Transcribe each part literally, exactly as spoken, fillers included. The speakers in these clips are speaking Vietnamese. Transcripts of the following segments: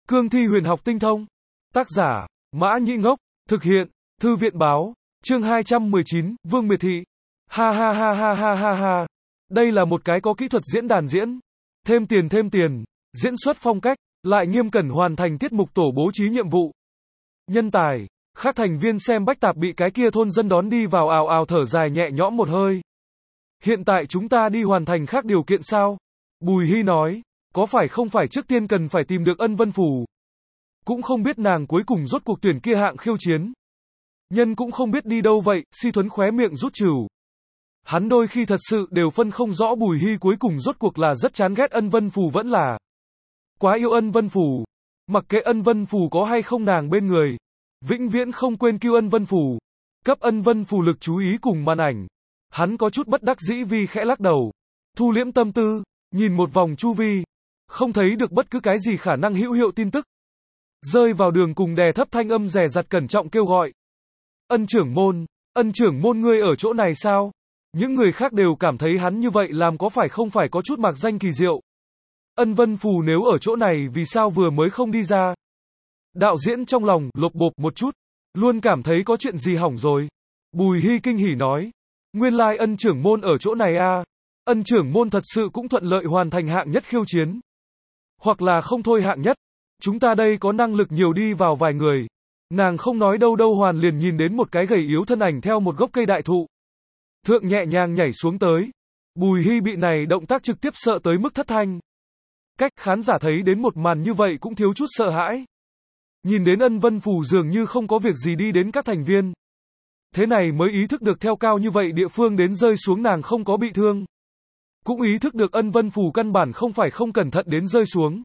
Cương thi huyền học tinh thông. Tác giả, Mã Nhĩ Ngốc. Thực hiện, Thư viện Báo. Chương hai trăm mười chín, Vương Miệt Thị. Ha ha ha ha ha ha ha. Đây là một cái có kỹ thuật diễn đàn diễn. Thêm tiền thêm tiền. Diễn xuất phong cách, lại nghiêm cẩn hoàn thành tiết mục tổ bố trí nhiệm vụ. Nhân tài, các thành viên xem bách tạp bị cái kia thôn dân đón đi vào ào ào thở dài nhẹ nhõm một hơi. Hiện tại chúng ta đi hoàn thành khác điều kiện sao? Bùi Hy nói, có phải không phải trước tiên cần phải tìm được Ân Vân Phù. Cũng không biết nàng cuối cùng rốt cuộc tuyển kia hạng khiêu chiến. Nhân cũng không biết đi đâu vậy, Si Thuấn khóe miệng rút trừu. Hắn đôi khi thật sự đều phân không rõ Bùi Hy cuối cùng rốt cuộc là rất chán ghét Ân Vân Phù vẫn là quá yêu Ân Vân Phù. Mặc kệ Ân Vân Phù có hay không nàng bên người, vĩnh viễn không quên kêu Ân Vân Phù. Cấp Ân Vân Phù lực chú ý cùng màn ảnh. Hắn có chút bất đắc dĩ vì khẽ lắc đầu. Thu liễm tâm tư, nhìn một vòng chu vi. Không thấy được bất cứ cái gì khả năng hữu hiệu tin tức. Rơi vào đường cùng đè thấp thanh âm dè dặt cẩn trọng kêu gọi. Ân trưởng môn, ân trưởng môn ngươi ở chỗ này sao? Những người khác đều cảm thấy hắn như vậy làm có phải không phải có chút mạc danh kỳ diệu. Ân Vân Phù nếu ở chỗ này vì sao vừa mới không đi ra? Đạo diễn trong lòng lộp bộp một chút, luôn cảm thấy có chuyện gì hỏng rồi. Bùi Hy kinh hỉ nói, nguyên lai ân trưởng môn ở chỗ này a. Ân trưởng môn thật sự cũng thuận lợi hoàn thành hạng nhất khiêu chiến. Hoặc là không thôi hạng nhất, chúng ta đây có năng lực nhiều đi vào vài người. Nàng không nói đâu đâu hoàn liền nhìn đến một cái gầy yếu thân ảnh theo một gốc cây đại thụ. Thượng nhẹ nhàng nhảy xuống tới. Bùi Hy bị này động tác trực tiếp sợ tới mức thất thanh. Cách khán giả thấy đến một màn như vậy cũng thiếu chút sợ hãi. Nhìn đến Ân Vân Phù dường như không có việc gì đi đến các thành viên. Thế này mới ý thức được theo cao như vậy địa phương đến rơi xuống nàng không có bị thương. Cũng ý thức được Ân Vân Phù căn bản không phải không cẩn thận đến rơi xuống,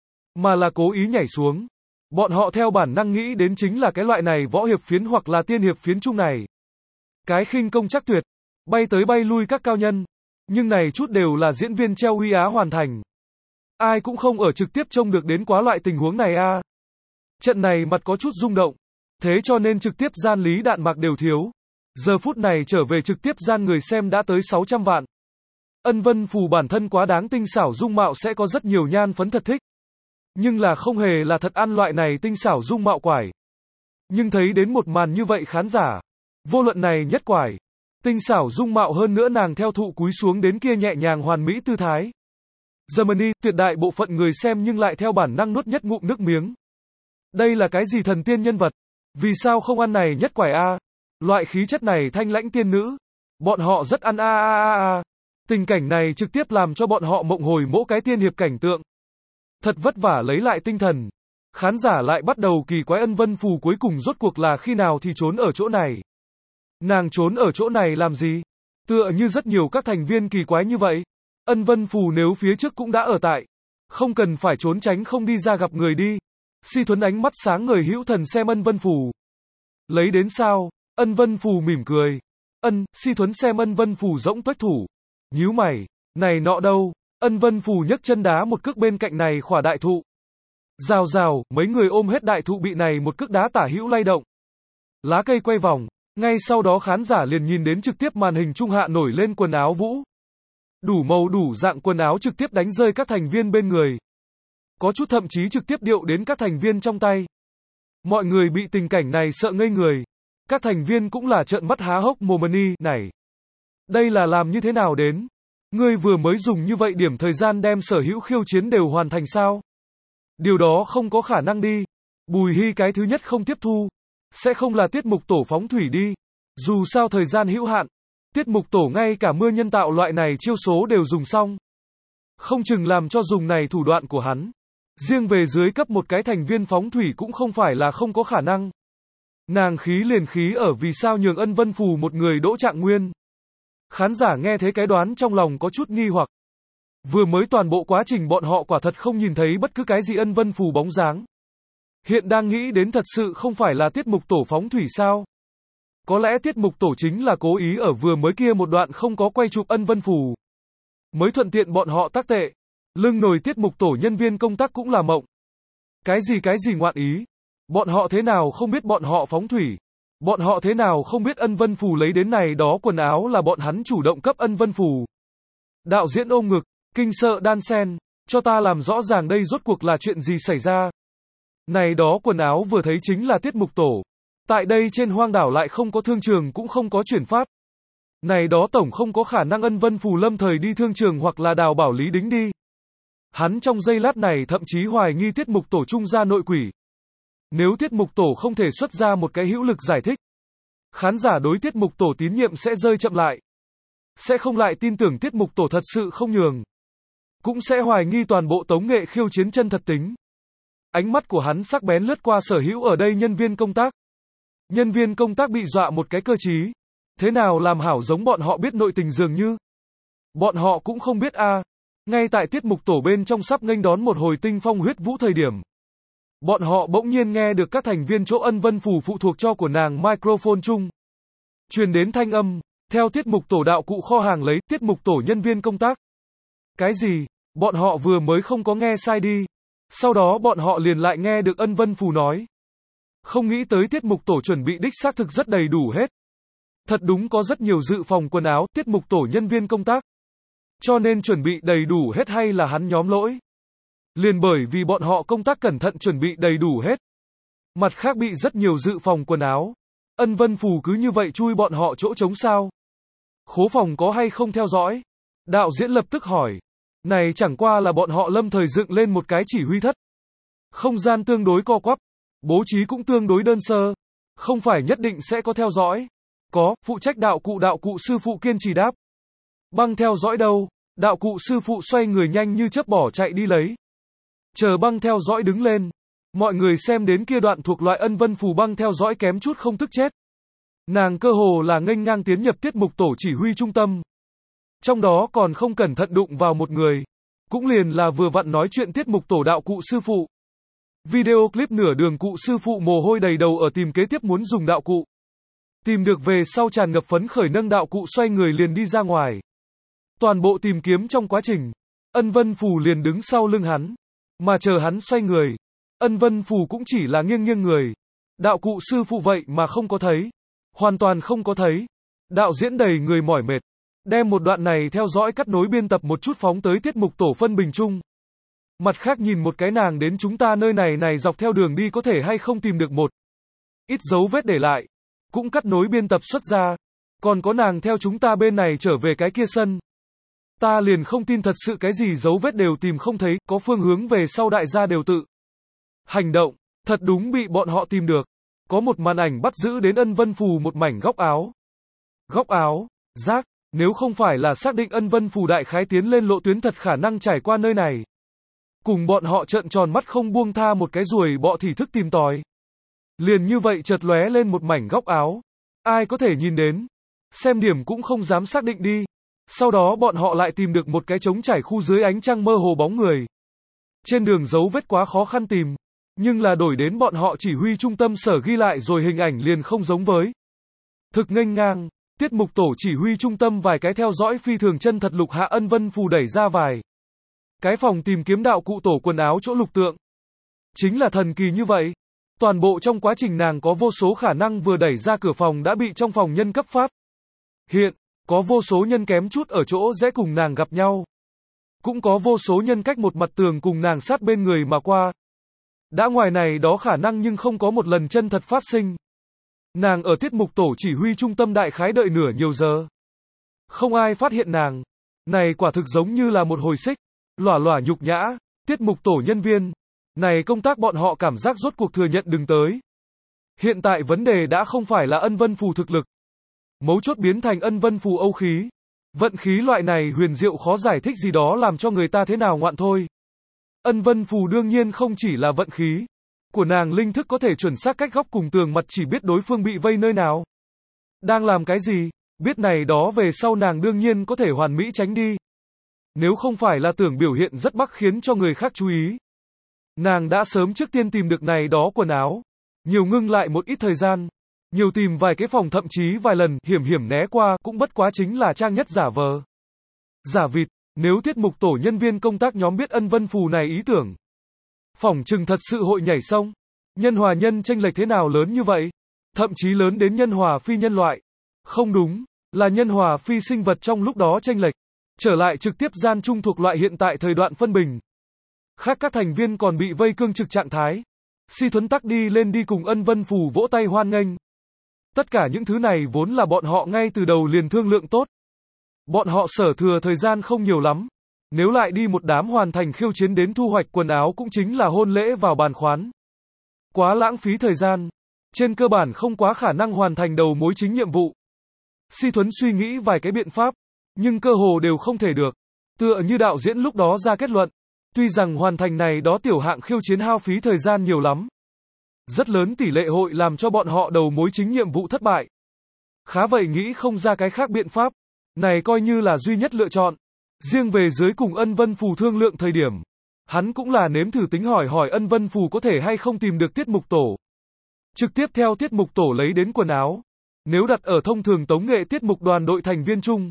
mà là cố ý nhảy xuống. Bọn họ theo bản năng nghĩ đến chính là cái loại này võ hiệp phiến hoặc là tiên hiệp phiến chung này. Cái khinh công chắc tuyệt, bay tới bay lui các cao nhân. Nhưng này chút đều là diễn viên treo uy á hoàn thành. Ai cũng không ở trực tiếp trông được đến quá loại tình huống này a. Trận này mặt có chút rung động. Thế cho nên trực tiếp gian lý đạn mạc đều thiếu. Giờ phút này trở về trực tiếp gian người xem đã tới sáu trăm vạn. Ân Vân Phù bản thân quá đáng tinh xảo dung mạo sẽ có rất nhiều nhan phấn thật thích. Nhưng là không hề là thật ăn loại này tinh xảo dung mạo quải. Nhưng thấy đến một màn như vậy khán giả, vô luận này nhất quải, tinh xảo dung mạo hơn nữa nàng theo thụ cúi xuống đến kia nhẹ nhàng hoàn mỹ tư thái. Germany, tuyệt đại bộ phận người xem nhưng lại theo bản năng nuốt nhất ngụm nước miếng. Đây là cái gì thần tiên nhân vật? Vì sao không ăn này nhất quải a? Loại khí chất này thanh lãnh tiên nữ. Bọn họ rất ăn a a a a. Tình cảnh này trực tiếp làm cho bọn họ mộng hồi mỗi cái tiên hiệp cảnh tượng. Thật vất vả lấy lại tinh thần. Khán giả lại bắt đầu kỳ quái Ân Vân Phù cuối cùng rốt cuộc là khi nào thì trốn ở chỗ này. Nàng trốn ở chỗ này làm gì? Tựa như rất nhiều các thành viên kỳ quái như vậy. Ân Vân Phù nếu phía trước cũng đã ở tại. Không cần phải trốn tránh không đi ra gặp người đi. Si Thuấn ánh mắt sáng ngời hữu thần xem Ân Vân Phù. Lấy đến sao? Ân Vân Phù mỉm cười. Ân, Si Thuấn xem Ân Vân Phù rỗng tuếch thủ. Nhíu mày, này nọ đâu? Ân Vân Phù nhấc chân đá một cước bên cạnh này khỏa đại thụ. Rào rào, mấy người ôm hết đại thụ bị này một cước đá tả hữu lay động. Lá cây quay vòng, ngay sau đó khán giả liền nhìn đến trực tiếp màn hình trung hạ nổi lên quần áo vũ. Đủ màu đủ dạng quần áo trực tiếp đánh rơi các thành viên bên người. Có chút thậm chí trực tiếp điệu đến các thành viên trong tay. Mọi người bị tình cảnh này sợ ngây người. Các thành viên cũng là trợn mắt há hốc mồm ni, này. Đây là làm như thế nào đến? Ngươi vừa mới dùng như vậy điểm thời gian đem sở hữu khiêu chiến đều hoàn thành sao? Điều đó không có khả năng đi. Bùi Hy cái thứ nhất không tiếp thu. Sẽ không là tiết mục tổ phóng thủy đi. Dù sao thời gian hữu hạn. Tiết mục tổ ngay cả mưa nhân tạo loại này chiêu số đều dùng xong. Không chừng làm cho dùng này thủ đoạn của hắn. Riêng về dưới cấp một cái thành viên phóng thủy cũng không phải là không có khả năng. Nàng khí liền khí ở vì sao nhường Ân Vân Phù một người đỗ trạng nguyên. Khán giả nghe thấy cái đoán trong lòng có chút nghi hoặc. Vừa mới toàn bộ quá trình bọn họ quả thật không nhìn thấy bất cứ cái gì Ân Vân Phù bóng dáng. Hiện đang nghĩ đến thật sự không phải là tiết mục tổ phóng thủy sao? Có lẽ tiết mục tổ chính là cố ý ở vừa mới kia một đoạn không có quay chụp Ân Vân Phù. Mới thuận tiện bọn họ tác tệ. Lưng nồi tiết mục tổ nhân viên công tác cũng là mộng. Cái gì cái gì ngoạn ý? Bọn họ thế nào không biết bọn họ phóng thủy? Bọn họ thế nào không biết Ân Vân Phù lấy đến này đó quần áo là bọn hắn chủ động cấp Ân Vân Phù? Đạo diễn ôm ngực, kinh sợ đan sen, cho ta làm rõ ràng đây rốt cuộc là chuyện gì xảy ra. Này đó quần áo vừa thấy chính là tiết mục tổ. Tại đây trên hoang đảo lại không có thương trường cũng không có chuyển phát. Này đó tổng không có khả năng Ân Vân Phù lâm thời đi thương trường hoặc là đào bảo Lý Đính đi. Hắn trong giây lát này thậm chí hoài nghi tiết mục tổ trung gia nội quỷ. Nếu tiết mục tổ không thể xuất ra một cái hữu lực giải thích, khán giả đối tiết mục tổ tín nhiệm sẽ rơi chậm lại. Sẽ không lại tin tưởng tiết mục tổ thật sự không nhường. Cũng sẽ hoài nghi toàn bộ tống nghệ khiêu chiến chân thật tính. Ánh mắt của hắn sắc bén lướt qua sở hữu ở đây nhân viên công tác. Nhân viên công tác bị dọa một cái cơ trí. Thế nào làm hảo giống bọn họ biết nội tình dường như. Bọn họ cũng không biết a. À. Ngay tại tiết mục tổ bên trong sắp nghênh đón một hồi tinh phong huyết vũ thời điểm. Bọn họ bỗng nhiên nghe được các thành viên chỗ Ân Vân Phù phụ thuộc cho của nàng microphone chung. Truyền đến thanh âm, theo tiết mục tổ đạo cụ kho hàng lấy, tiết mục tổ nhân viên công tác. Cái gì? Bọn họ vừa mới không có nghe sai đi. Sau đó bọn họ liền lại nghe được Ân Vân Phù nói. Không nghĩ tới tiết mục tổ chuẩn bị đích xác thực rất đầy đủ hết. Thật đúng có rất nhiều dự phòng quần áo, tiết mục tổ nhân viên công tác. Cho nên chuẩn bị đầy đủ hết hay là hắn nhóm lỗi? Liền bởi vì bọn họ công tác cẩn thận chuẩn bị đầy đủ hết. Mặt khác bị rất nhiều dự phòng quần áo. Ân Vân Phù cứ như vậy chui bọn họ chỗ trống sao? Khố phòng có hay không theo dõi? Đạo diễn lập tức hỏi. Này chẳng qua là bọn họ lâm thời dựng lên một cái chỉ huy thất. Không gian tương đối co quắp. Bố trí cũng tương đối đơn sơ. Không phải nhất định sẽ có theo dõi. Có, phụ trách đạo cụ đạo cụ sư phụ kiên trì đáp. Băng theo dõi đâu? Đạo cụ sư phụ xoay người nhanh như chớp bỏ chạy đi lấy. Chờ băng theo dõi đứng lên. Mọi người xem đến kia đoạn thuộc loại Ân Vân Phù băng theo dõi kém chút không tức chết. Nàng cơ hồ là nghênh ngang tiến nhập tiết mục tổ chỉ huy trung tâm. Trong đó còn không cẩn thận đụng vào một người. Cũng liền là vừa vặn nói chuyện tiết mục tổ đạo cụ sư phụ. Video clip nửa đường cụ sư phụ mồ hôi đầy đầu ở tìm kế tiếp muốn dùng đạo cụ. Tìm được về sau tràn ngập phấn khởi nâng đạo cụ xoay người liền đi ra ngoài. Toàn bộ tìm kiếm trong quá trình, Ân Vân Phù liền đứng sau lưng hắn. Mà chờ hắn xoay người, Ân Vân Phù cũng chỉ là nghiêng nghiêng người. Đạo cụ sư phụ vậy mà không có thấy. Hoàn toàn không có thấy. Đạo diễn đầy người mỏi mệt. Đem một đoạn này theo dõi cắt nối biên tập một chút phóng tới tiết mục tổ phân bình chung. Mặt khác nhìn một cái nàng đến chúng ta nơi này này dọc theo đường đi có thể hay không tìm được một ít dấu vết để lại. Cũng cắt nối biên tập xuất ra. Còn có nàng theo chúng ta bên này trở về cái kia sân. Ta liền không tin thật sự cái gì dấu vết đều tìm không thấy, có phương hướng về sau đại gia đều tự hành động, thật đúng bị bọn họ tìm được. Có một màn ảnh bắt giữ đến Ân Vân Phù một mảnh góc áo. Góc áo, rác, nếu không phải là xác định Ân Vân Phù đại khái tiến lên lộ tuyến thật khả năng trải qua nơi này. Cùng bọn họ trợn tròn mắt không buông tha một cái ruồi bọ thì thức tìm tòi. Liền như vậy chợt lóe lên một mảnh góc áo. Ai có thể nhìn đến. Xem điểm cũng không dám xác định đi. Sau đó bọn họ lại tìm được một cái trống trải khu dưới ánh trăng mơ hồ bóng người. Trên đường dấu vết quá khó khăn tìm. Nhưng là đổi đến bọn họ chỉ huy trung tâm sở ghi lại rồi hình ảnh liền không giống với. Thực nghênh ngang, tiết mục tổ chỉ huy trung tâm vài cái theo dõi phi thường chân thật lục hạ Ân Vân Phù đẩy ra vài. Cái phòng tìm kiếm đạo cụ tổ quần áo chỗ lục tượng. Chính là thần kỳ như vậy. Toàn bộ trong quá trình nàng có vô số khả năng vừa đẩy ra cửa phòng đã bị trong phòng nhân cấp phát. Hiện, có vô số nhân kém chút ở chỗ dễ cùng nàng gặp nhau. Cũng có vô số nhân cách một mặt tường cùng nàng sát bên người mà qua. Đã ngoài này đó khả năng nhưng không có một lần chân thật phát sinh. Nàng ở tiết mục tổ chỉ huy trung tâm đại khái đợi nửa nhiều giờ. Không ai phát hiện nàng. Này quả thực giống như là một hồi xích. Lỏa lỏa nhục nhã. Tiết mục tổ nhân viên. Này công tác bọn họ cảm giác rốt cuộc thừa nhận đừng tới. Hiện tại vấn đề đã không phải là Ân Vân Phù thực lực. Mấu chốt biến thành Ân Vân Phù âu khí. Vận khí loại này huyền diệu khó giải thích gì đó làm cho người ta thế nào ngoạn thôi. Ân Vân Phù đương nhiên không chỉ là vận khí. Của nàng linh thức có thể chuẩn xác cách góc cùng tường mặt chỉ biết đối phương bị vây nơi nào. Đang làm cái gì, biết này đó về sau nàng đương nhiên có thể hoàn mỹ tránh đi. Nếu không phải là tưởng biểu hiện rất bắc khiến cho người khác chú ý. Nàng đã sớm trước tiên tìm được này đó quần áo. Nhiều ngưng lại một ít thời gian. Nhiều tìm vài cái phòng thậm chí vài lần hiểm hiểm né qua cũng bất quá chính là trang nhất giả vờ. Giả vịt, nếu tiết mục tổ nhân viên công tác nhóm biết Ân Vân Phù này ý tưởng. Phỏng chừng thật sự hội nhảy sông. Nhân hòa nhân chênh lệch thế nào lớn như vậy? Thậm chí lớn đến nhân hòa phi nhân loại. Không đúng, là nhân hòa phi sinh vật trong lúc đó chênh lệch. Trở lại trực tiếp gian trung thuộc loại hiện tại thời đoạn phân bình. Khác các thành viên còn bị vây cương trực trạng thái. Si Thuấn tắc đi lên đi cùng Ân Vân Phù vỗ tay hoan nghênh. Tất cả những thứ này vốn là bọn họ ngay từ đầu liền thương lượng tốt. Bọn họ sở thừa thời gian không nhiều lắm. Nếu lại đi một đám hoàn thành khiêu chiến đến thu hoạch quần áo cũng chính là hôn lễ vào bàn khoán. Quá lãng phí thời gian. Trên cơ bản không quá khả năng hoàn thành đầu mối chính nhiệm vụ. Si Thuấn suy nghĩ vài cái biện pháp, nhưng cơ hồ đều không thể được. Tựa như đạo diễn lúc đó ra kết luận. Tuy rằng hoàn thành này đó tiểu hạng khiêu chiến hao phí thời gian nhiều lắm. Rất lớn tỷ lệ hội làm cho bọn họ đầu mối chính nhiệm vụ thất bại. Khá vậy nghĩ không ra cái khác biện pháp. Này coi như là duy nhất lựa chọn. Riêng về dưới cùng Ân Vân Phù thương lượng thời điểm. Hắn cũng là nếm thử tính hỏi hỏi Ân Vân Phù có thể hay không tìm được tiết mục tổ. Trực tiếp theo tiết mục tổ lấy đến quần áo. Nếu đặt ở thông thường tống nghệ tiết mục đoàn đội thành viên chung.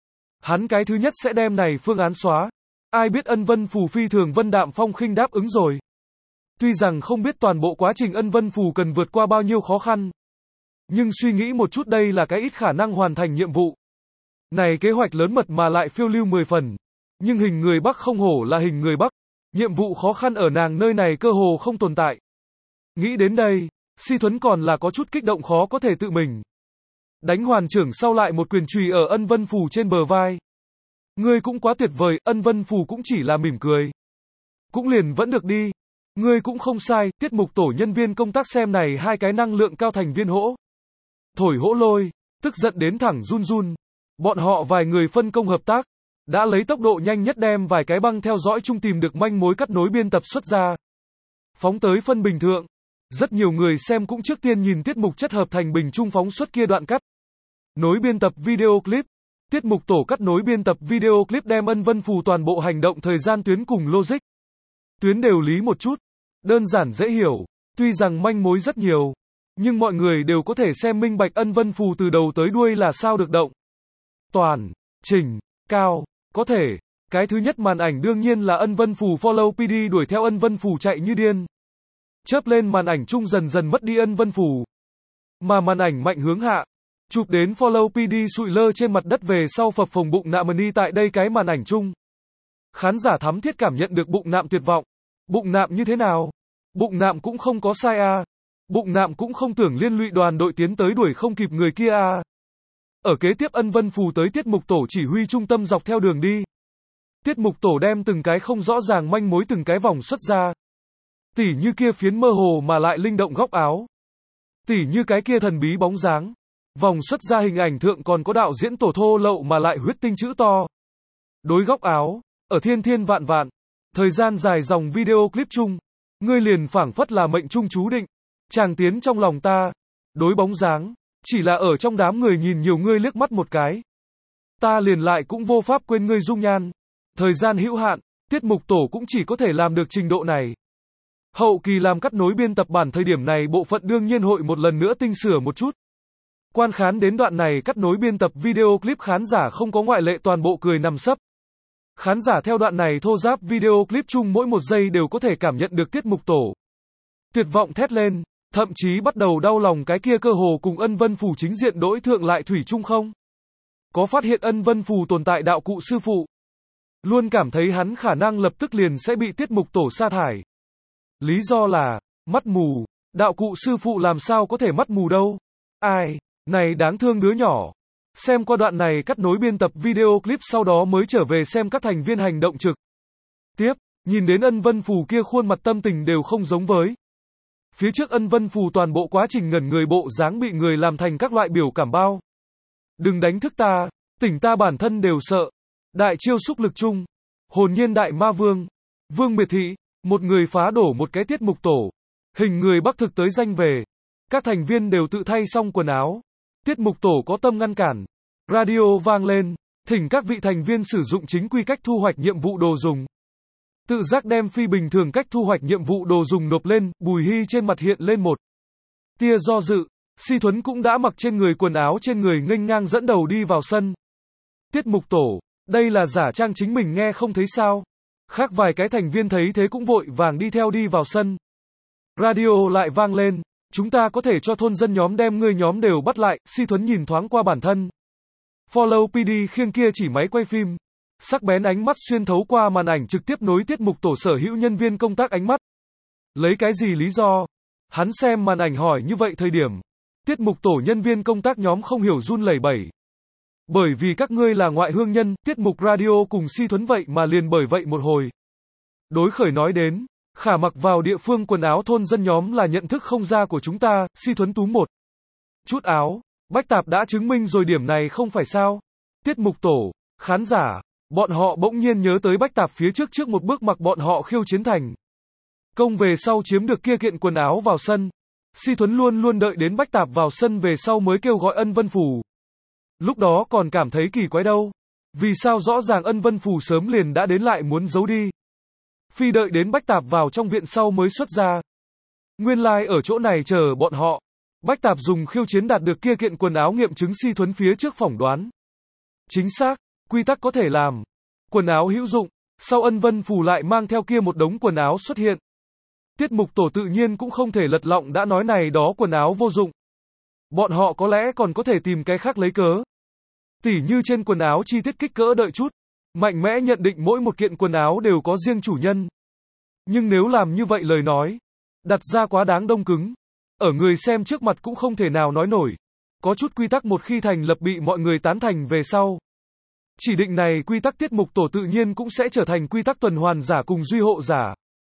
Hắn cái thứ nhất sẽ đem này phương án xóa. Ai biết Ân Vân Phù phi thường vân đạm phong khinh đáp ứng rồi. Tuy rằng không biết toàn bộ quá trình Ân Vân Phù cần vượt qua bao nhiêu khó khăn. Nhưng suy nghĩ một chút đây là cái ít khả năng hoàn thành nhiệm vụ. Này kế hoạch lớn mật mà lại phiêu lưu mười phần. Nhưng hình người Bắc không hổ là hình người Bắc. Nhiệm vụ khó khăn ở nàng nơi này cơ hồ không tồn tại. Nghĩ đến đây, Si Thuấn còn là có chút kích động khó có thể tự mình. Đánh hoàn trưởng sau lại một quyền chùy ở Ân Vân Phù trên bờ vai. Ngươi cũng quá tuyệt vời, Ân Vân Phù cũng chỉ là mỉm cười. Cũng liền vẫn được đi. Ngươi cũng không sai, tiết mục tổ nhân viên công tác xem này hai cái năng lượng cao thành viên hỗ. Thổi hỗ lôi, tức giận đến thẳng run run. Bọn họ vài người phân công hợp tác. Đã lấy tốc độ nhanh nhất đem vài cái băng theo dõi chung tìm được manh mối cắt nối biên tập xuất ra. Phóng tới phân bình thượng. Rất nhiều người xem cũng trước tiên nhìn tiết mục chất hợp thành bình trung phóng xuất kia đoạn cắt. Nối biên tập video clip. Tiết mục tổ cắt nối biên tập video clip đem Ân Vân Phù toàn bộ hành động thời gian tuyến cùng logic. Tuyến đều lý một chút. Đơn giản dễ hiểu. Tuy rằng manh mối rất nhiều. Nhưng mọi người đều có thể xem minh bạch Ân Vân Phù từ đầu tới đuôi là sao được động. Toàn, trình, cao, có thể. Cái thứ nhất màn ảnh đương nhiên là Ân Vân Phù follow pê đê đuổi theo Ân Vân Phù chạy như điên. Chớp lên màn ảnh chung dần dần mất đi Ân Vân Phù. Mà màn ảnh mạnh hướng hạ. Chụp đến follow pê đê sụi lơ trên mặt đất về sau phập phồng bụng nạm mani tại đây cái màn ảnh chung. Khán giả thắm thiết cảm nhận được bụng nạm tuyệt vọng. Bụng nạm như thế nào? Bụng nạm cũng không có sai à. Bụng nạm cũng không tưởng liên lụy đoàn đội tiến tới đuổi không kịp người kia à. Ở kế tiếp Ân Vân Phù tới tiết mục tổ chỉ huy trung tâm dọc theo đường đi. Tiết mục tổ đem từng cái không rõ ràng manh mối từng cái vòng xuất ra. Tỉ như kia phiến mơ hồ mà lại linh động góc áo. Tỉ như cái kia thần bí bóng dáng. Vòng xuất ra hình ảnh thượng còn có đạo diễn tổ thô lậu mà lại huyết tinh chữ to. Đối góc áo, ở thiên thiên vạn vạn. Thời gian dài dòng video clip chung. Ngươi liền phảng phất là mệnh trung chú định. Chàng tiến trong lòng ta. Đối bóng dáng. Chỉ là ở trong đám người nhìn nhiều ngươi liếc mắt một cái. Ta liền lại cũng vô pháp quên ngươi dung nhan. Thời gian hữu hạn. Tiết mục tổ cũng chỉ có thể làm được trình độ này. Hậu kỳ làm cắt nối biên tập bản thời điểm này bộ phận đương nhiên hội một lần nữa tinh sửa một chút. Quan khán đến đoạn này cắt nối biên tập video clip khán giả không có ngoại lệ toàn bộ cười nằm sấp. Khán giả theo đoạn này thô ráp video clip chung mỗi một giây đều có thể cảm nhận được tiết mục tổ. Tuyệt vọng thét lên, thậm chí bắt đầu đau lòng cái kia cơ hồ cùng Ân Vân Phù chính diện đối thượng lại thủy chung không. Có phát hiện Ân Vân Phù tồn tại đạo cụ sư phụ. Luôn cảm thấy hắn khả năng lập tức liền sẽ bị tiết mục tổ sa thải. Lý do là, mắt mù, đạo cụ sư phụ làm sao có thể mắt mù đâu. Ai, này đáng thương đứa nhỏ. Xem qua đoạn này cắt nối biên tập video clip sau đó mới trở về xem các thành viên hành động trực tiếp, nhìn đến Ân Vân Phù kia khuôn mặt tâm tình đều không giống với. Phía trước Ân Vân Phù toàn bộ quá trình ngẩn người bộ dáng bị người làm thành các loại biểu cảm bao. Đừng đánh thức ta, tỉnh ta bản thân đều sợ. Đại chiêu xúc lực chung, hồn nhiên đại ma vương, Vương Miệt Thị, một người phá đổ một cái tiết mục tổ. Hình người Bắc thực tới danh về. Các thành viên đều tự thay xong quần áo. Tiết mục tổ có tâm ngăn cản. Radio vang lên, thỉnh các vị thành viên sử dụng chính quy cách thu hoạch nhiệm vụ đồ dùng. Tự giác đem phi bình thường cách thu hoạch nhiệm vụ đồ dùng nộp lên, Bùi Hy trên mặt hiện lên một tia do dự. Si Thuấn cũng đã mặc trên người quần áo trên người nghênh ngang dẫn đầu đi vào sân. Tiết mục tổ, đây là giả trang chính mình nghe không thấy sao. Khác vài cái thành viên thấy thế cũng vội vàng đi theo đi vào sân. Radio lại vang lên, chúng ta có thể cho thôn dân nhóm đem ngươi nhóm đều bắt lại. Si Thuấn nhìn thoáng qua bản thân. Follow pê đê khiêng kia chỉ máy quay phim. Sắc bén ánh mắt xuyên thấu qua màn ảnh trực tiếp nối tiết mục tổ sở hữu nhân viên công tác ánh mắt. Lấy cái gì lý do, Hắn xem màn ảnh hỏi như vậy thời điểm. Tiết mục tổ nhân viên công tác nhóm không hiểu run lẩy bẩy. Bởi vì các ngươi là ngoại hương nhân, tiết mục radio cùng Si Thuấn vậy mà liền bởi vậy một hồi. Đối khởi nói đến, khả mặc vào địa phương quần áo thôn dân nhóm là nhận thức không ra của chúng ta, Si Thuấn túm một chút áo. Bách Tạp đã chứng minh rồi điểm này không phải sao. Tiết mục tổ, khán giả, bọn họ bỗng nhiên nhớ tới Bách Tạp phía trước trước một bước mặc bọn họ khiêu chiến thành công về sau chiếm được kia kiện quần áo vào sân. Si Thuấn luôn luôn đợi đến Bách Tạp vào sân về sau mới kêu gọi Ân Vân Phù. Lúc đó còn cảm thấy kỳ quái đâu. Vì sao rõ ràng Ân Vân Phù sớm liền đã đến lại muốn giấu đi. Phi đợi đến Bách Tạp vào trong viện sau mới xuất ra. Nguyên lai like ở chỗ này chờ bọn họ. Bách Tạp dùng khiêu chiến đạt được kia kiện quần áo nghiệm chứng Si Thuấn phía trước phỏng đoán. Chính xác, quy tắc có thể làm. Quần áo hữu dụng, sau Ân Vân Phù lại mang theo kia một đống quần áo xuất hiện. Tiết mục tổ tự nhiên cũng không thể lật lọng đã nói này đó quần áo vô dụng. Bọn họ có lẽ còn có thể tìm cái khác lấy cớ. Tỉ như trên quần áo chi tiết kích cỡ đợi chút. Mạnh mẽ nhận định mỗi một kiện quần áo đều có riêng chủ nhân. Nhưng nếu làm như vậy lời nói, đặt ra quá đáng đông cứng. Ở người xem trước mặt cũng không thể nào nói nổi. Có chút quy tắc một khi thành lập bị mọi người tán thành về sau. Chỉ định này quy tắc tiết mục tổ tự nhiên cũng sẽ trở thành quy tắc tuần hoàn giả cùng duy hộ giả.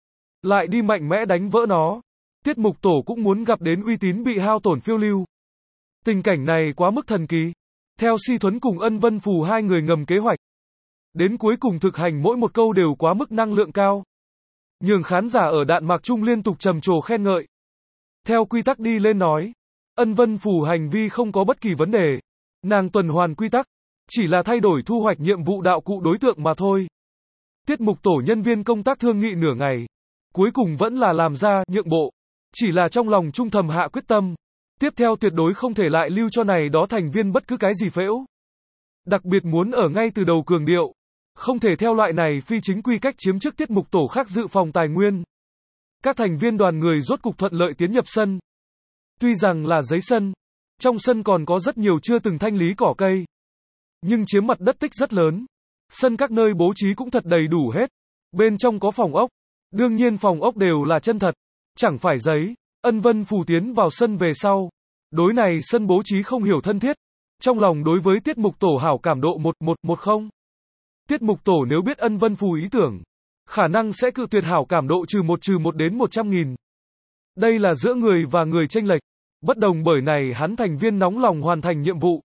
Lại đi mạnh mẽ đánh vỡ nó. Tiết mục tổ cũng muốn gặp đến uy tín bị hao tổn phiêu lưu. Tình cảnh này quá mức thần kỳ. Theo Si Thuấn cùng Ân Vân Phù hai người ngầm kế hoạch. Đến cuối cùng thực hành mỗi một câu đều quá mức năng lượng cao. Nhường khán giả ở đạn mạc chung liên tục trầm trồ khen ngợi. Theo quy tắc đi lên nói. Ân Vân Phù hành vi không có bất kỳ vấn đề. Nàng tuần hoàn quy tắc. Chỉ là thay đổi thu hoạch nhiệm vụ đạo cụ đối tượng mà thôi. Tiết mục tổ nhân viên công tác thương nghị nửa ngày. Cuối cùng vẫn là làm ra nhượng bộ. Chỉ là trong lòng trung thầm hạ quyết tâm. Tiếp theo tuyệt đối không thể lại lưu cho này đó thành viên bất cứ cái gì phễu. Đặc biệt muốn ở ngay từ đầu cường điệu. Không thể theo loại này phi chính quy cách chiếm trước tiết mục tổ khác dự phòng tài nguyên. Các thành viên đoàn người rốt cục thuận lợi tiến nhập sân. Tuy rằng là giấy sân. Trong sân còn có rất nhiều chưa từng thanh lý cỏ cây. Nhưng chiếm mặt đất tích rất lớn. Sân các nơi bố trí cũng thật đầy đủ hết. Bên trong có phòng ốc. Đương nhiên phòng ốc đều là chân thật. Chẳng phải giấy. Ân Vân Phù tiến vào sân về sau. Đối này sân bố trí không hiểu thân thiết. Trong lòng đối với tiết mục tổ hảo cảm độ một một một không. Tiết mục tổ nếu biết Ân Vân Phù ý tưởng. Khả năng sẽ cự tuyệt hảo cảm độ trừ một trừ một đến một trăm nghìn. Đây là giữa người và người chênh lệch. Bất đồng bởi này hắn thành viên nóng lòng hoàn thành nhiệm vụ.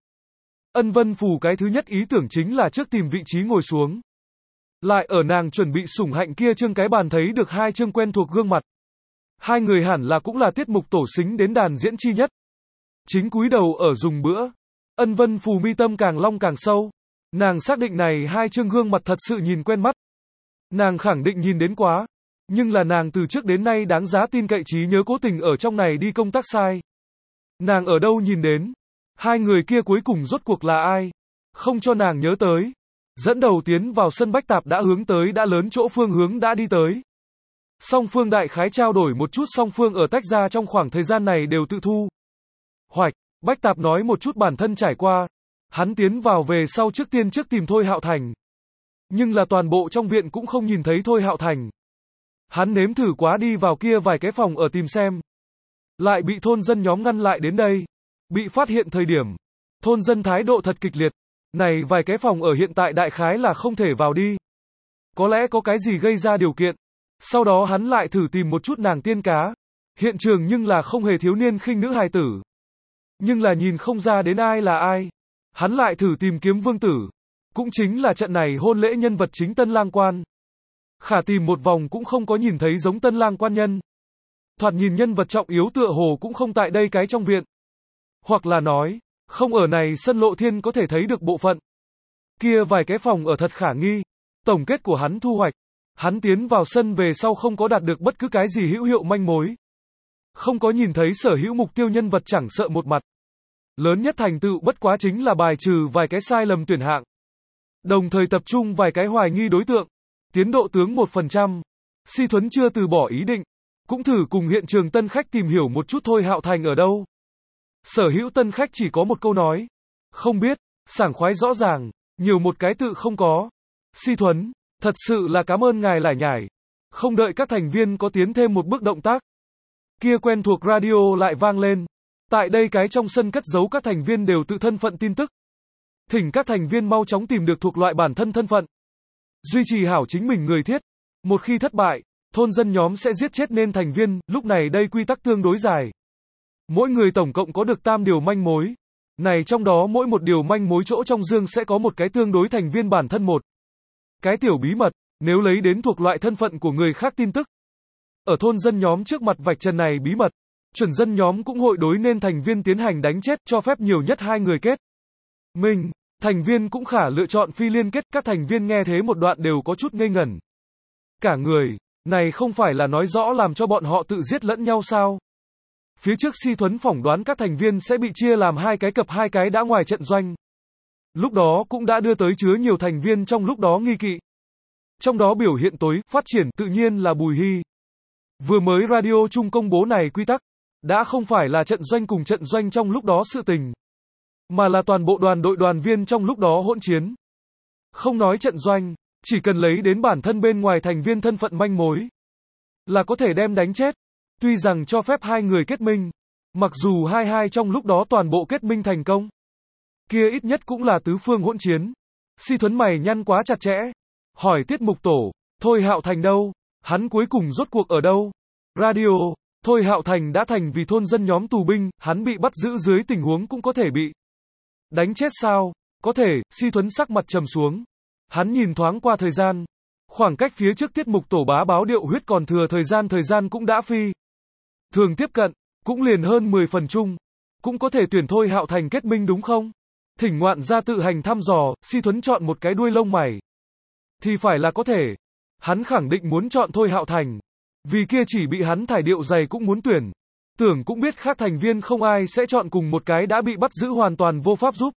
Ân Vân Phù cái thứ nhất ý tưởng chính là trước tìm vị trí ngồi xuống. Lại ở nàng chuẩn bị sủng hạnh kia trương cái bàn thấy được hai trương quen thuộc gương mặt. Hai người hẳn là cũng là tiết mục tổ xính đến đàn diễn chi nhất. Chính cúi đầu ở dùng bữa. Ân Vân Phù mi tâm càng long càng sâu. Nàng xác định này hai trương gương mặt thật sự nhìn quen mắt. Nàng khẳng định nhìn đến quá. Nhưng là nàng từ trước đến nay đáng giá tin cậy trí nhớ cố tình ở trong này đi công tác sai. Nàng ở đâu nhìn đến? Hai người kia cuối cùng rốt cuộc là ai? Không cho nàng nhớ tới. Dẫn đầu tiến vào sân Bách Tạp đã hướng tới đã lớn chỗ phương hướng đã đi tới. Song phương đại khái trao đổi một chút song phương ở tách ra trong khoảng thời gian này đều tự thu. Hoạch, Bách Tạp nói một chút bản thân trải qua. Hắn tiến vào về sau trước tiên trước tìm Thôi Hạo Thành. Nhưng là toàn bộ trong viện cũng không nhìn thấy Thôi Hạo Thành. Hắn nếm thử quá đi vào kia vài cái phòng ở tìm xem. Lại bị thôn dân nhóm ngăn lại đến đây. Bị phát hiện thời điểm. Thôn dân thái độ thật kịch liệt. Này vài cái phòng ở hiện tại đại khái là không thể vào đi. Có lẽ có cái gì gây ra điều kiện. Sau đó hắn lại thử tìm một chút nàng tiên cá. Hiện trường nhưng là không hề thiếu niên khinh nữ hài tử. Nhưng là nhìn không ra đến ai là ai. Hắn lại thử tìm kiếm vương tử. Cũng chính là trận này hôn lễ nhân vật chính tân lang quan. Khả tìm một vòng cũng không có nhìn thấy giống tân lang quan nhân. Thoạt nhìn nhân vật trọng yếu tựa hồ cũng không tại đây cái trong viện. Hoặc là nói, không ở này sân Lộ Thiên có thể thấy được bộ phận. Kia vài cái phòng ở thật khả nghi. Tổng kết của hắn thu hoạch. Hắn tiến vào sân về sau không có đạt được bất cứ cái gì hữu hiệu manh mối. Không có nhìn thấy sở hữu mục tiêu nhân vật chẳng sợ một mặt. Lớn nhất thành tựu bất quá chính là bài trừ vài cái sai lầm tuyển hạng. Đồng thời tập trung vài cái hoài nghi đối tượng. Tiến độ tướng một phần trăm. Si Thuấn chưa từ bỏ ý định. Cũng thử cùng hiện trường tân khách tìm hiểu một chút Thôi Hạo Thành ở đâu. Sở hữu tân khách chỉ có một câu nói. Không biết, sảng khoái rõ ràng, nhiều một cái tự không có. Si Thuấn, thật sự là cảm ơn ngài lải nhải. Không đợi các thành viên có tiến thêm một bước động tác. Kia quen thuộc radio lại vang lên. Tại đây cái trong sân cất giấu các thành viên đều tự thân phận tin tức. Thỉnh các thành viên mau chóng tìm được thuộc loại bản thân thân phận. Duy trì hảo chính mình người thiết. Một khi thất bại, thôn dân nhóm sẽ giết chết nên thành viên, lúc này đây quy tắc tương đối dài. Mỗi người tổng cộng có được tam điều manh mối. Này trong đó mỗi một điều manh mối chỗ trong dương sẽ có một cái tương đối thành viên bản thân một. Cái tiểu bí mật, nếu lấy đến thuộc loại thân phận của người khác tin tức. Ở thôn dân nhóm trước mặt vạch trần này bí mật, chuẩn dân nhóm cũng hội đối nên thành viên tiến hành đánh chết, cho phép nhiều nhất hai người kết minh. Thành viên cũng khả lựa chọn phi liên kết, các thành viên nghe thế một đoạn đều có chút ngây ngẩn. Cả người, này không phải là nói rõ làm cho bọn họ tự giết lẫn nhau sao? Phía trước Si Thuấn phỏng đoán các thành viên sẽ bị chia làm hai cái cặp hai cái đã ngoài trận doanh. Lúc đó cũng đã đưa tới chứa nhiều thành viên trong lúc đó nghi kỵ. Trong đó biểu hiện tối, phát triển tự nhiên là Bùi Hy. Vừa mới radio chung công bố này quy tắc, đã không phải là trận doanh cùng trận doanh trong lúc đó sự tình, mà là toàn bộ đoàn đội đoàn viên trong lúc đó hỗn chiến. Không nói trận doanh, chỉ cần lấy đến bản thân bên ngoài thành viên thân phận manh mối, là có thể đem đánh chết. Tuy rằng cho phép hai người kết minh, mặc dù hai hai trong lúc đó toàn bộ kết minh thành công, kia ít nhất cũng là tứ phương hỗn chiến. Si Thuấn mày nhăn quá chặt chẽ, hỏi tiết mục tổ, Thôi Hạo Thành đâu? Hắn cuối cùng rốt cuộc ở đâu? Radio, Thôi Hạo Thành đã thành vì thôn dân nhóm tù binh, hắn bị bắt giữ dưới tình huống cũng có thể bị đánh chết sao? Có thể, Si Thuấn sắc mặt trầm xuống. Hắn nhìn thoáng qua thời gian. Khoảng cách phía trước tiết mục tổ bá báo điệu huyết còn thừa thời gian thời gian cũng đã phi. Thường tiếp cận, cũng liền hơn mười phần chung. Cũng có thể tuyển Thôi Hạo Thành kết minh đúng không? Thỉnh ngoạn ra tự hành thăm dò, Si Thuấn chọn một cái đuôi lông mày. Thì phải là có thể. Hắn khẳng định muốn chọn Thôi Hạo Thành. Vì kia chỉ bị hắn thải điệu dày cũng muốn tuyển. Tưởng cũng biết khác thành viên không ai sẽ chọn cùng một cái đã bị bắt giữ hoàn toàn vô pháp giúp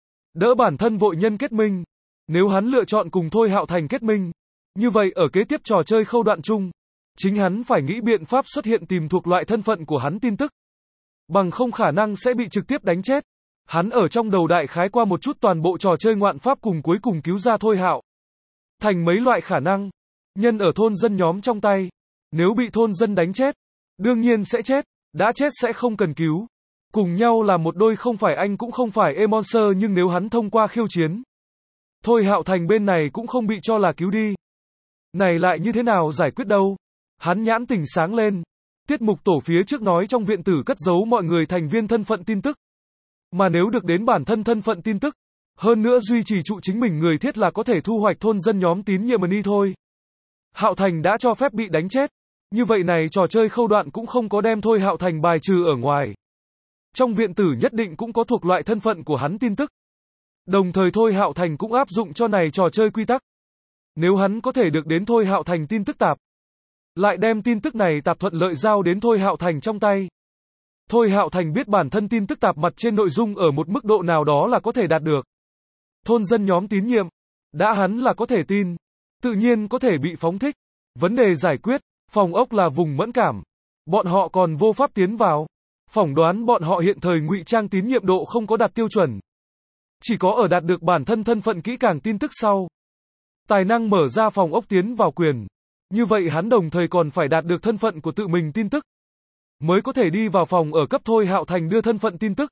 đỡ bản thân vội nhân kết minh. Nếu hắn lựa chọn cùng Thôi Hạo Thành kết minh, như vậy ở kế tiếp trò chơi khâu đoạn chung, chính hắn phải nghĩ biện pháp xuất hiện tìm thuộc loại thân phận của hắn tin tức. Bằng không khả năng sẽ bị trực tiếp đánh chết. Hắn ở trong đầu đại khái qua một chút toàn bộ trò chơi ngoạn pháp cùng cuối cùng cứu ra Thôi Hạo Thành mấy loại khả năng. Nhân ở thôn dân nhóm trong tay. Nếu bị thôn dân đánh chết, đương nhiên sẽ chết. Đã chết sẽ không cần cứu. Cùng nhau là một đôi không phải anh cũng không phải e-monster, nhưng nếu hắn thông qua khiêu chiến, Thôi Hạo Thành bên này cũng không bị cho là cứu đi. Này lại như thế nào giải quyết đâu? Hắn nhãn tỉnh sáng lên. Tiết mục tổ phía trước nói trong viện tử cất giấu mọi người thành viên thân phận tin tức. Mà nếu được đến bản thân thân phận tin tức, hơn nữa duy trì trụ chính mình người thiết là có thể thu hoạch thôn dân nhóm tín nhiệm đi thôi. Hạo Thành đã cho phép bị đánh chết. Như vậy này trò chơi khâu đoạn cũng không có đem Thôi Hạo Thành bài trừ ở ngoài. Trong viện tử nhất định cũng có thuộc loại thân phận của hắn tin tức. Đồng thời Thôi Hạo Thành cũng áp dụng cho này trò chơi quy tắc. Nếu hắn có thể được đến Thôi Hạo Thành tin tức tạp, lại đem tin tức này tạp thuận lợi giao đến Thôi Hạo Thành trong tay. Thôi Hạo Thành biết bản thân tin tức tạp mặt trên nội dung ở một mức độ nào đó là có thể đạt được thôn dân nhóm tín nhiệm. Đã hắn là có thể tin, tự nhiên có thể bị phóng thích. Vấn đề giải quyết, phòng ốc là vùng mẫn cảm. Bọn họ còn vô pháp tiến vào. Phỏng đoán bọn họ hiện thời ngụy trang tín nhiệm độ không có đạt tiêu chuẩn. Chỉ có ở đạt được bản thân thân phận kỹ càng tin tức sau, tài năng mở ra phòng ốc tiến vào quyền. Như vậy hắn đồng thời còn phải đạt được thân phận của tự mình tin tức, mới có thể đi vào phòng ở cấp Thôi Hạo Thành đưa thân phận tin tức.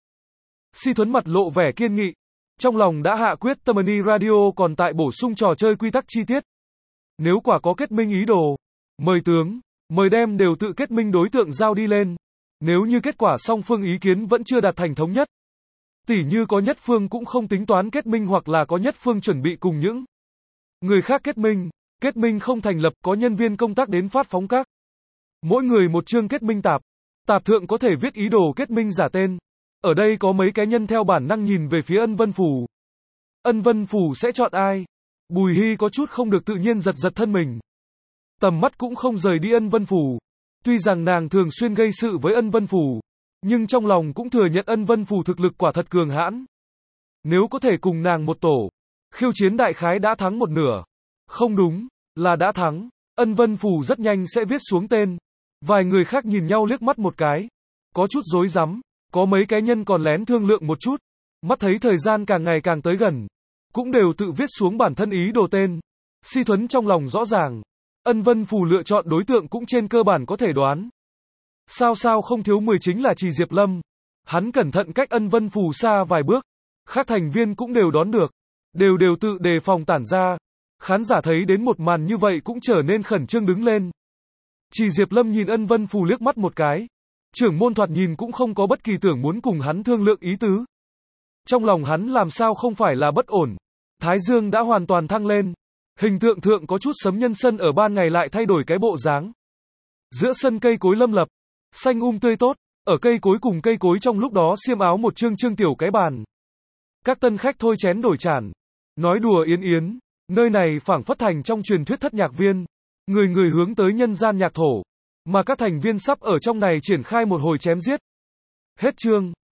Si Thuấn mặt lộ vẻ kiên nghị. Trong lòng đã hạ quyết tâm Money Radio còn tại bổ sung trò chơi quy tắc chi tiết. Nếu quả có kết minh ý đồ, mời tướng, mời đem đều tự kết minh đối tượng giao đi lên. Nếu như kết quả song phương ý kiến vẫn chưa đạt thành thống nhất, tỉ như có nhất phương cũng không tính toán kết minh hoặc là có nhất phương chuẩn bị cùng những người khác kết minh, kết minh không thành lập, có nhân viên công tác đến phát phóng các. Mỗi người một chương kết minh tạp. Tạp thượng có thể viết ý đồ kết minh giả tên. Ở đây có mấy cái nhân theo bản năng nhìn về phía Ân Vân Phủ. Ân Vân Phủ sẽ chọn ai? Bùi Hy có chút không được tự nhiên giật giật thân mình. Tầm mắt cũng không rời đi Ân Vân Phủ. Tuy rằng nàng thường xuyên gây sự với Ân Vân Phủ, nhưng trong lòng cũng thừa nhận Ân Vân Phủ thực lực quả thật cường hãn. Nếu có thể cùng nàng một tổ, khiêu chiến đại khái đã thắng một nửa. Không đúng, là đã thắng. Ân Vân Phủ rất nhanh sẽ viết xuống tên. Vài người khác nhìn nhau liếc mắt một cái. Có chút rối rắm. Có mấy cái nhân còn lén thương lượng một chút. Mắt thấy thời gian càng ngày càng tới gần, cũng đều tự viết xuống bản thân ý đồ tên. Si Thuấn trong lòng rõ ràng. Ân Vân Phủ lựa chọn đối tượng cũng trên cơ bản có thể đoán. Sao sao không thiếu mười chính là Trì Diệp Lâm. Hắn cẩn thận cách Ân Vân Phù xa vài bước. Các thành viên cũng đều đón được. Đều đều tự đề phòng tản ra. Khán giả thấy đến một màn như vậy cũng trở nên khẩn trương đứng lên. Trì Diệp Lâm nhìn Ân Vân Phù liếc mắt một cái. Trưởng môn thoạt nhìn cũng không có bất kỳ tưởng muốn cùng hắn thương lượng ý tứ. Trong lòng hắn làm sao không phải là bất ổn. Thái dương đã hoàn toàn thăng lên. Hình tượng thượng có chút sấm nhân sân ở ban ngày lại thay đổi cái bộ dáng. Giữa sân cây cối lâm lập, xanh um tươi tốt, ở cây cối cùng cây cối trong lúc đó xiêm áo một trương trương tiểu cái bàn. Các tân khách thôi chén đổi chản, nói đùa yến yến, nơi này phảng phất thành trong truyền thuyết thất nhạc viên, người người hướng tới nhân gian nhạc thổ, mà các thành viên sắp ở trong này triển khai một hồi chém giết. Hết chương.